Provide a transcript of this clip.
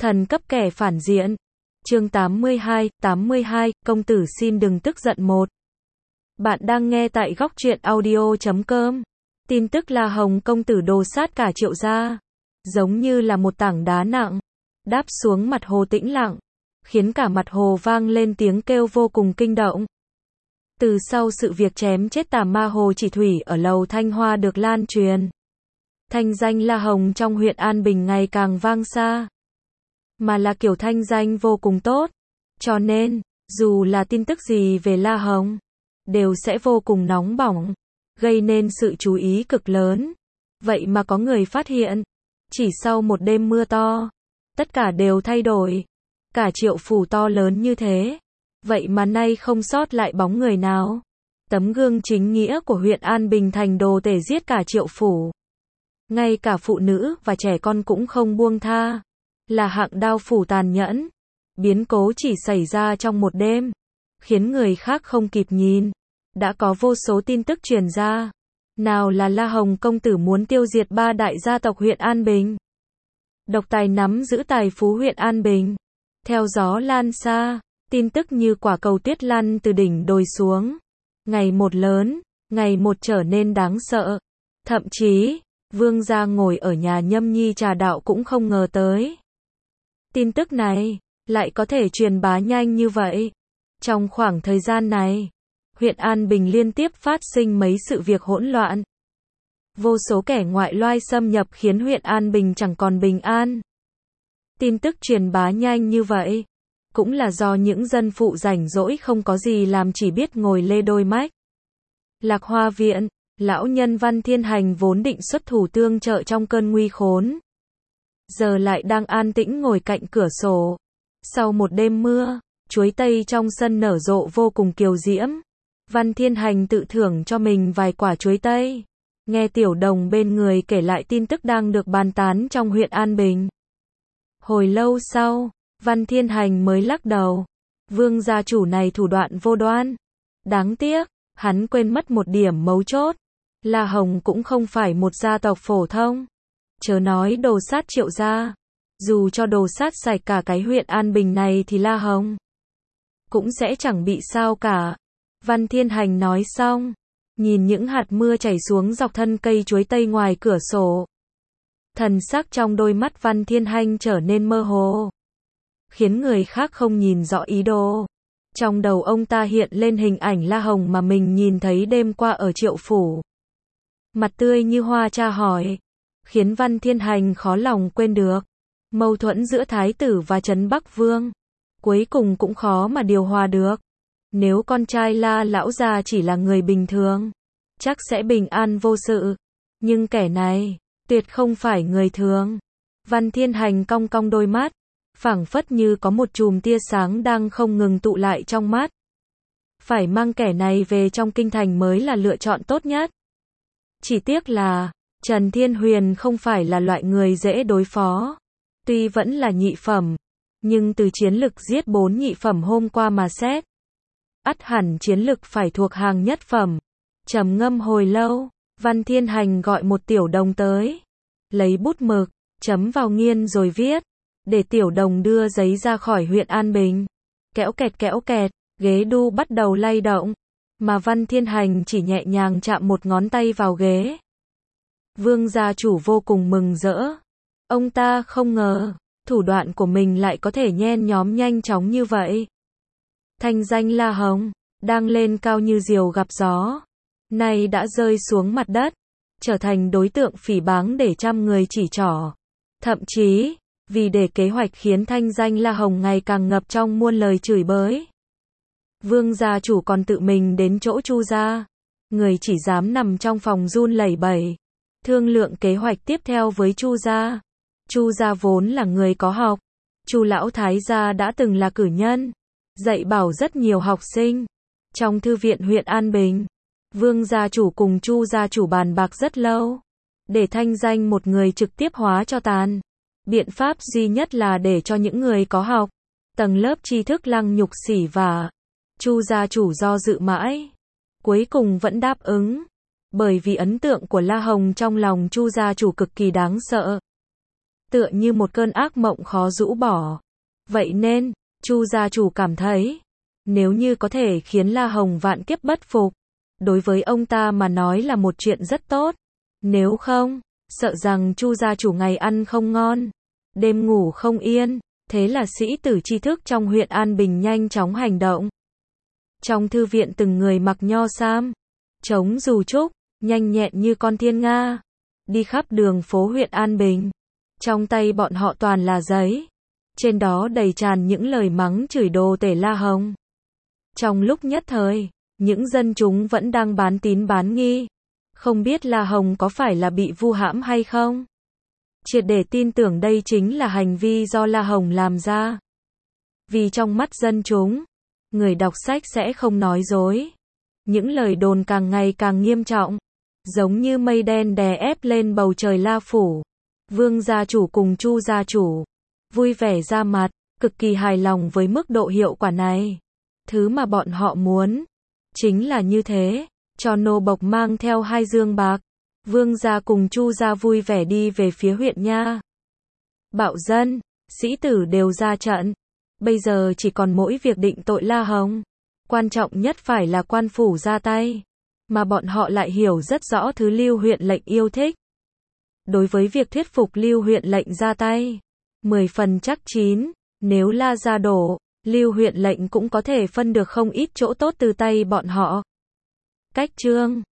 Thần cấp kẻ phản diện. Chương 82, công tử xin đừng tức giận một. Bạn đang nghe tại góc truyện audio.com. Tin tức La Hồng công tử đồ sát cả Triệu gia, giống như là một tảng đá nặng, đáp xuống mặt hồ tĩnh lặng, khiến cả mặt hồ vang lên tiếng kêu vô cùng kinh động. Từ sau sự việc chém chết tà ma Hồ Chỉ Thủy ở lầu Thanh Hoa được lan truyền, thanh danh La Hồng trong huyện An Bình ngày càng vang xa, mà là kiểu thanh danh vô cùng tốt, cho nên, dù là tin tức gì về La Hồng, đều sẽ vô cùng nóng bỏng, gây nên sự chú ý cực lớn. Vậy mà có người phát hiện, chỉ sau một đêm mưa to, tất cả đều thay đổi. Cả Triệu phủ to lớn như thế, vậy mà nay không sót lại bóng người nào. Tấm gương chính nghĩa của huyện An Bình thành đồ tể giết cả Triệu phủ. Ngay cả phụ nữ và trẻ con cũng không buông tha. Là hạng đao phủ tàn nhẫn. Biến cố chỉ xảy ra trong một đêm, khiến người khác không kịp nhìn. Đã có vô số tin tức truyền ra. Nào là La Hồng công tử muốn tiêu diệt 3 đại gia tộc huyện An Bình. Độc tài nắm giữ tài phú huyện An Bình. Theo gió lan xa, tin tức như quả cầu tuyết lăn từ đỉnh đồi xuống. Ngày một lớn, ngày một trở nên đáng sợ. Thậm chí, vương gia ngồi ở nhà nhâm nhi trà đạo cũng không ngờ tới. Tin tức này, lại có thể truyền bá nhanh như vậy. Trong khoảng thời gian này, huyện An Bình liên tiếp phát sinh mấy sự việc hỗn loạn. Vô số kẻ ngoại loai xâm nhập khiến huyện An Bình chẳng còn bình an. Tin tức truyền bá nhanh như vậy, cũng là do những dân phụ rảnh rỗi không có gì làm chỉ biết ngồi lê đôi mách. Lạc Hoa viện, lão nhân Văn Thiên Hành vốn định xuất thủ tương trợ trong cơn nguy khốn, giờ lại đang an tĩnh ngồi cạnh cửa sổ. Sau một đêm mưa, chuối tây trong sân nở rộ vô cùng kiều diễm. Văn Thiên Hành tự thưởng cho mình vài quả chuối tây. Nghe Tiểu Đồng bên người kể lại tin tức đang được bàn tán trong huyện An Bình. Hồi lâu sau, Văn Thiên Hành mới lắc đầu. Vương gia chủ này thủ đoạn vô đoan. Đáng tiếc, hắn quên mất một điểm mấu chốt. La Hồng cũng không phải một gia tộc phổ thông. Chớ nói đồ sát Triệu gia. Dù cho đồ sát sạch cả cái huyện An Bình này thì La Hồng cũng sẽ chẳng bị sao cả. Văn Thiên Hành nói xong, nhìn những hạt mưa chảy xuống dọc thân cây chuối tây ngoài cửa sổ. Thần sắc trong đôi mắt Văn Thiên Hành trở nên mơ hồ, khiến người khác không nhìn rõ ý đồ. Trong đầu ông ta hiện lên hình ảnh La Hồng mà mình nhìn thấy đêm qua ở Triệu phủ. Mặt tươi như hoa tra hỏi, khiến Văn Thiên Hành khó lòng quên được. Mâu thuẫn giữa Thái tử và Trấn Bắc Vương, cuối cùng cũng khó mà điều hòa được. Nếu con trai La lão gia chỉ là người bình thường, chắc sẽ bình an vô sự. Nhưng kẻ này, tuyệt không phải người thường. Văn Thiên Hành cong cong đôi mắt, phảng phất như có một chùm tia sáng đang không ngừng tụ lại trong mắt. Phải mang kẻ này về trong kinh thành mới là lựa chọn tốt nhất. Chỉ tiếc là, Trần Thiên Huyền không phải là loại người dễ đối phó. Tuy vẫn là nhị phẩm, nhưng từ chiến lực giết 4 nhị phẩm hôm qua mà xét, ắt hẳn chiến lực phải thuộc hàng nhất phẩm. Trầm ngâm hồi lâu, Văn Thiên Hành gọi một Tiểu Đồng tới, lấy bút mực, chấm vào nghiên rồi viết, để Tiểu Đồng đưa giấy ra khỏi huyện An Bình. Kéo kẹt, ghế đu bắt đầu lay động, mà Văn Thiên Hành chỉ nhẹ nhàng chạm một ngón tay vào ghế. Vương gia chủ vô cùng mừng rỡ. Ông ta không ngờ, thủ đoạn của mình lại có thể nhen nhóm nhanh chóng như vậy. Thanh danh La Hồng, đang lên cao như diều gặp gió, nay đã rơi xuống mặt đất, trở thành đối tượng phỉ báng để trăm người chỉ trỏ. Thậm chí, vì để kế hoạch khiến thanh danh La Hồng ngày càng ngập trong muôn lời chửi bới, Vương gia chủ còn tự mình đến chỗ Chu gia. Người chỉ dám nằm trong phòng run lẩy bẩy, thương lượng kế hoạch tiếp theo với Chu gia. Chu gia vốn là người có học. Chu lão thái gia đã từng là cử nhân, dạy bảo rất nhiều học sinh. Trong thư viện huyện An Bình, Vương gia chủ cùng Chu gia chủ bàn bạc rất lâu, để thanh danh một người trực tiếp hóa cho tàn. Biện pháp duy nhất là để cho những người có học, tầng lớp tri thức lăng nhục xỉ vả. Chu gia chủ do dự mãi, cuối cùng vẫn đáp ứng, bởi vì ấn tượng của La Hồng trong lòng Chu gia chủ cực kỳ đáng sợ. tựa như một cơn ác mộng khó rũ bỏ. Vậy nên, Chu gia chủ cảm thấy, nếu như có thể khiến La Hồng vạn kiếp bất phục, đối với ông ta mà nói là một chuyện rất tốt. Nếu không, sợ rằng Chu gia chủ ngày ăn không ngon, đêm ngủ không yên. Thế là sĩ tử tri thức trong huyện An Bình nhanh chóng hành động. Trong thư viện từng người mặc nho sam, chống dù trúc, nhanh nhẹn như con thiên nga, đi khắp đường phố huyện An Bình. Trong tay bọn họ toàn là giấy, trên đó đầy tràn những lời mắng chửi đồ tể La Hồng. Trong lúc nhất thời, những dân chúng vẫn đang bán tín bán nghi, không biết La Hồng có phải là bị vu hãm hay không. Triệt để tin tưởng đây chính là hành vi do La Hồng làm ra. Vì trong mắt dân chúng, người đọc sách sẽ không nói dối. Những lời đồn càng ngày càng nghiêm trọng, giống như mây đen đè ép lên bầu trời La phủ. Vương gia chủ cùng Chu gia chủ vui vẻ ra mặt, cực kỳ hài lòng với mức độ hiệu quả này. Thứ mà bọn họ muốn chính là như thế, cho nô bộc mang theo 2 dương bạc. Vương gia cùng Chu gia vui vẻ đi về phía huyện nha. Bạo dân, sĩ tử đều ra trận. Bây giờ chỉ còn mỗi việc định tội La Hồng. Quan trọng nhất phải là quan phủ ra tay. Mà bọn họ lại hiểu rất rõ thứ Lưu huyện lệnh yêu thích. Đối với việc thuyết phục Lưu huyện lệnh ra tay, 10 phần chắc chín, nếu La gia đổ, Lưu huyện lệnh cũng có thể phân được không ít chỗ tốt từ tay bọn họ. Cách chương